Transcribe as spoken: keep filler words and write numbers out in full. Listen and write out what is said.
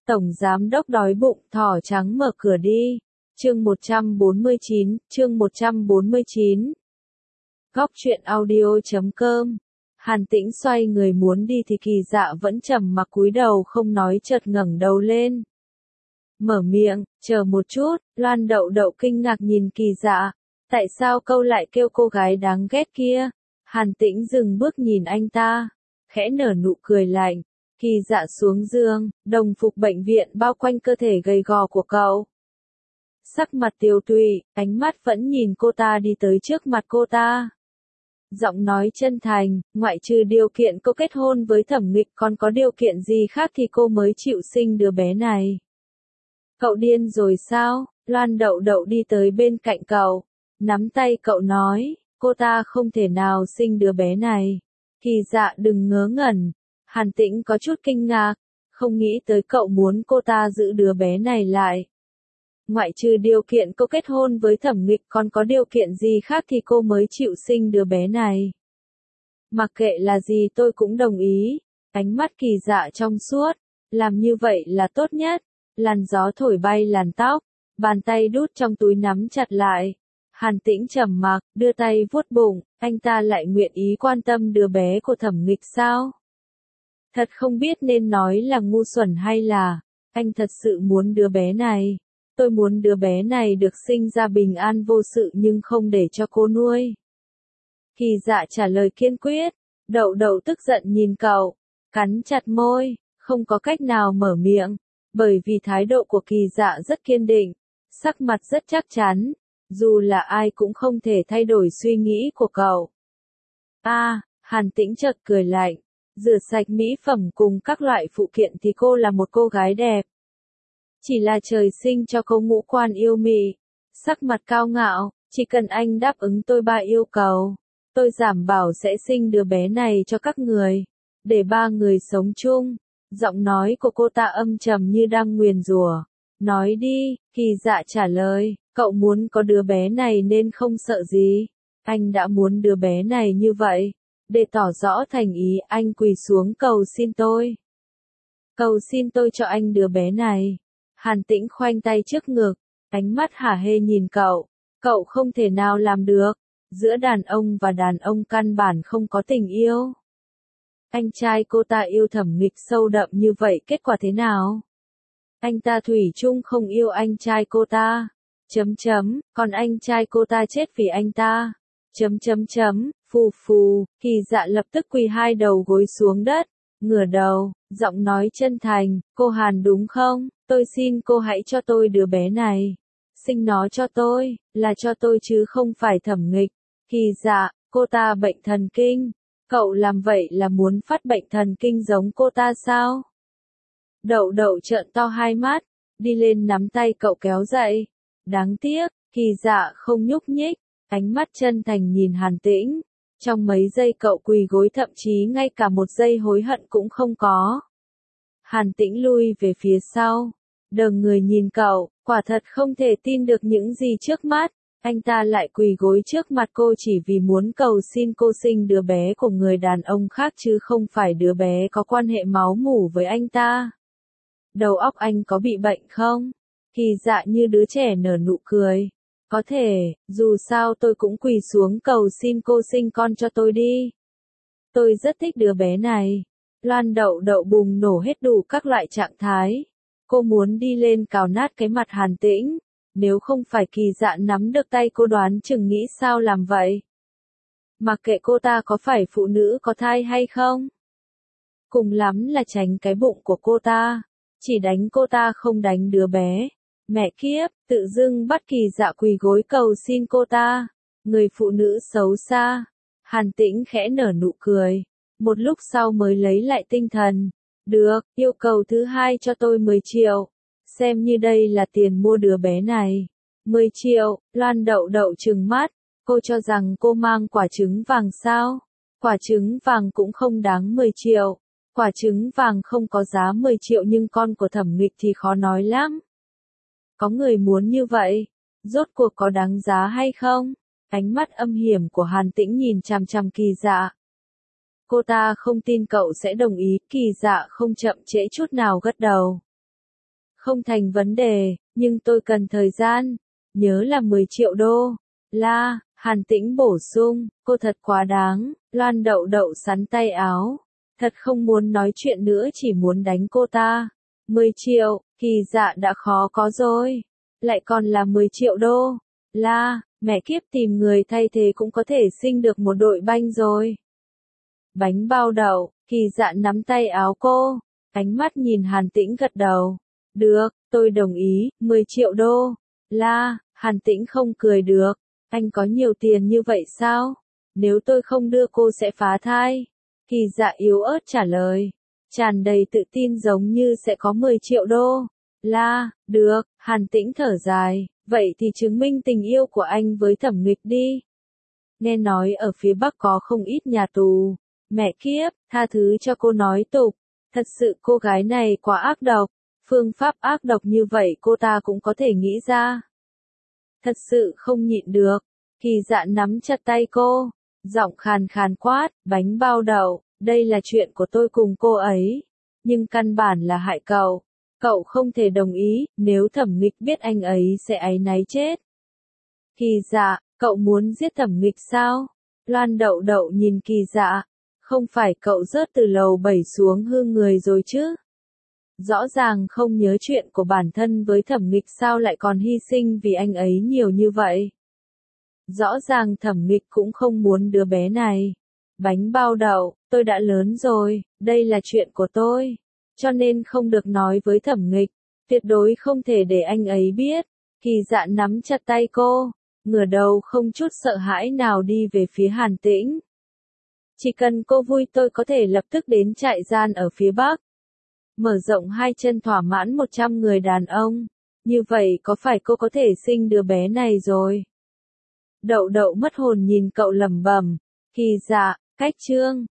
Tổng giám đốc đói bụng, thỏ trắng mở cửa đi. Chương một trăm bốn mươi chín, chương một trăm bốn mươi chín. Góc truyện audio chấm com. Hàn Tĩnh xoay người muốn đi thì Kỳ Dạ vẫn trầm mặc cúi đầu không nói, chợt ngẩng đầu lên. Mở miệng, chờ một chút, Loan Đậu Đậu kinh ngạc nhìn Kỳ Dạ. Tại sao câu lại kêu cô gái đáng ghét kia? Hàn Tĩnh dừng bước nhìn anh ta, khẽ nở nụ cười lạnh. Kỳ Dạ xuống giường, đồng phục bệnh viện bao quanh cơ thể gầy gò của cậu. Sắc mặt tiều tụy, ánh mắt vẫn nhìn cô ta đi tới trước mặt cô ta. Giọng nói chân thành, ngoại trừ điều kiện cô kết hôn với Thẩm Nghịch còn có điều kiện gì khác thì cô mới chịu sinh đứa bé này. Cậu điên rồi sao? Loan Đậu Đậu đi tới bên cạnh cậu, nắm tay cậu nói, cô ta không thể nào sinh đứa bé này. Kỳ Dạ đừng ngớ ngẩn. Hàn Tĩnh có chút kinh ngạc, không nghĩ tới cậu muốn cô ta giữ đứa bé này lại. Ngoại trừ điều kiện cô kết hôn với Thẩm Nghịch còn có điều kiện gì khác thì cô mới chịu sinh đứa bé này. Mặc kệ là gì tôi cũng đồng ý. Ánh mắt Kỳ Dạ trong suốt, làm như vậy là tốt nhất. Làn gió thổi bay làn tóc, bàn tay đút trong túi nắm chặt lại. Hàn Tĩnh trầm mặc, đưa tay vuốt bụng, anh ta lại nguyện ý quan tâm đứa bé của Thẩm Nghịch sao? Thật không biết nên nói là ngu xuẩn hay là, anh thật sự muốn đứa bé này. Tôi muốn đứa bé này được sinh ra bình an vô sự nhưng không để cho cô nuôi. Kỳ Dạ trả lời kiên quyết. Đậu Đậu tức giận nhìn cậu, cắn chặt môi, không có cách nào mở miệng, bởi vì thái độ của Kỳ Dạ rất kiên định, sắc mặt rất chắc chắn, dù là ai cũng không thể thay đổi suy nghĩ của cậu. A, à, Hàn Tĩnh chợt cười lạnh. Rửa sạch mỹ phẩm cùng các loại phụ kiện thì cô là một cô gái đẹp. Chỉ là trời sinh cho cô ngũ quan yêu mị, sắc mặt cao ngạo, chỉ cần anh đáp ứng tôi ba yêu cầu, tôi đảm bảo sẽ sinh đứa bé này cho các người, để ba người sống chung. Giọng nói của cô ta âm trầm như đang nguyền rủa. Nói đi, Kỳ Dạ trả lời, cậu muốn có đứa bé này nên không sợ gì. Anh đã muốn đứa bé này như vậy. Để tỏ rõ thành ý anh quỳ xuống cầu xin tôi. Cầu xin tôi cho anh đứa bé này. Hàn Tĩnh khoanh tay trước ngực, ánh mắt hả hê nhìn cậu. Cậu không thể nào làm được. Giữa đàn ông và đàn ông căn bản không có tình yêu. Anh trai cô ta yêu Thẩm Nghịch sâu đậm như vậy kết quả thế nào? Anh ta thủy chung không yêu anh trai cô ta. Chấm chấm, còn anh trai cô ta chết vì anh ta. Chấm chấm chấm. Phù phù, Kỳ Dạ lập tức quỳ hai đầu gối xuống đất, ngửa đầu, giọng nói chân thành, cô Hàn đúng không, tôi xin cô hãy cho tôi đứa bé này. Sinh nó cho tôi, là cho tôi chứ không phải Thẩm Nghịch. Kỳ Dạ, cô ta bệnh thần kinh, cậu làm vậy là muốn phát bệnh thần kinh giống cô ta sao? Đậu Đậu trợn to hai mắt, đi lên nắm tay cậu kéo dậy. Đáng tiếc, Kỳ Dạ không nhúc nhích, ánh mắt chân thành nhìn Hàn Tĩnh. Trong mấy giây cậu quỳ gối thậm chí ngay cả một giây hối hận cũng không có. Hàn Tĩnh lui về phía sau, đờ người nhìn cậu, quả thật không thể tin được những gì trước mắt. Anh ta lại quỳ gối trước mặt cô chỉ vì muốn cầu xin cô sinh đứa bé của người đàn ông khác chứ không phải đứa bé có quan hệ máu mủ với anh ta. Đầu óc anh có bị bệnh không? Kỳ Dạ như đứa trẻ nở nụ cười. Có thể, dù sao tôi cũng quỳ xuống cầu xin cô sinh con cho tôi đi. Tôi rất thích đứa bé này. Loan Đậu Đậu bùng nổ hết đủ các loại trạng thái. Cô muốn đi lên cào nát cái mặt Hàn Tĩnh. Nếu không phải Kỳ Dạ nắm được tay cô đoán chừng nghĩ sao làm vậy. Mặc kệ cô ta có phải phụ nữ có thai hay không. Cùng lắm là tránh cái bụng của cô ta. Chỉ đánh cô ta không đánh đứa bé. Mẹ kiếp, tự dưng bắt Kỳ Dạ quỳ gối cầu xin cô ta. Người phụ nữ xấu xa. Hàn Tĩnh khẽ nở nụ cười. Một lúc sau mới lấy lại tinh thần. Được, yêu cầu thứ hai cho tôi mười triệu. Xem như đây là tiền mua đứa bé này. mười triệu, Loan Đậu Đậu trừng mắt. Cô cho rằng cô mang quả trứng vàng sao? Quả trứng vàng cũng không đáng mười triệu. Quả trứng vàng không có giá mười triệu nhưng con của Thẩm Nghịch thì khó nói lắm. Có người muốn như vậy, rốt cuộc có đáng giá hay không? Ánh mắt âm hiểm của Hàn Tĩnh nhìn chằm chằm Kỳ Dạ. Cô ta không tin cậu sẽ đồng ý, Kỳ Dạ không chậm trễ chút nào gật đầu. Không thành vấn đề, nhưng tôi cần thời gian. Nhớ là mười triệu đô. La, Hàn Tĩnh bổ sung, cô thật quá đáng. Loan Đậu Đậu sắn tay áo. Thật không muốn nói chuyện nữa, chỉ muốn đánh cô ta. mười triệu, Kỳ Dạ đã khó có rồi. Lại còn là mười triệu đô. La, mẹ kiếp, tìm người thay thế cũng có thể sinh được một đội banh rồi. Bánh bao đậu, Kỳ Dạ nắm tay áo cô. Ánh mắt nhìn Hàn Tĩnh gật đầu. Được, tôi đồng ý, mười triệu đô. La, Hàn Tĩnh không cười được. Anh có nhiều tiền như vậy sao? Nếu tôi không đưa cô sẽ phá thai. Kỳ Dạ yếu ớt trả lời. Tràn đầy tự tin giống như sẽ có mười triệu đô. La, được, Hàn Tĩnh thở dài. Vậy thì chứng minh tình yêu của anh với Thẩm Nghịch đi. Nghe nói ở phía Bắc có không ít nhà tù. Mẹ kiếp, tha thứ cho cô nói tục. Thật sự cô gái này quá ác độc. Phương pháp ác độc như vậy cô ta cũng có thể nghĩ ra. Thật sự không nhịn được. Kỳ Dạ nắm chặt tay cô. Giọng khàn khàn quát, bánh bao đậu, đây là chuyện của tôi cùng cô ấy. Nhưng căn bản là hại cậu. Cậu không thể đồng ý, nếu Thẩm Nghịch biết anh ấy sẽ áy náy chết. Kỳ Dạ, cậu muốn giết Thẩm Nghịch sao? Loan Đậu Đậu nhìn Kỳ Dạ. Không phải cậu rớt từ lầu bảy xuống hư người rồi chứ? Rõ ràng không nhớ chuyện của bản thân với Thẩm Nghịch, sao lại còn hy sinh vì anh ấy nhiều như vậy? Rõ ràng Thẩm Nghịch cũng không muốn đứa bé này. Bánh bao đậu, tôi đã lớn rồi, đây là chuyện của tôi. Cho nên không được nói với Thẩm Nghịch. Tuyệt đối không thể để anh ấy biết. Kỳ Dạ nắm chặt tay cô. Ngửa đầu không chút sợ hãi nào đi về phía Hàn Tĩnh. Chỉ cần cô vui tôi có thể lập tức đến trại gian ở phía Bắc. Mở rộng hai chân thỏa mãn một trăm người đàn ông. Như vậy có phải cô có thể sinh đứa bé này rồi? Đậu Đậu mất hồn nhìn cậu lẩm bẩm. Kỳ Dạ, cách chương.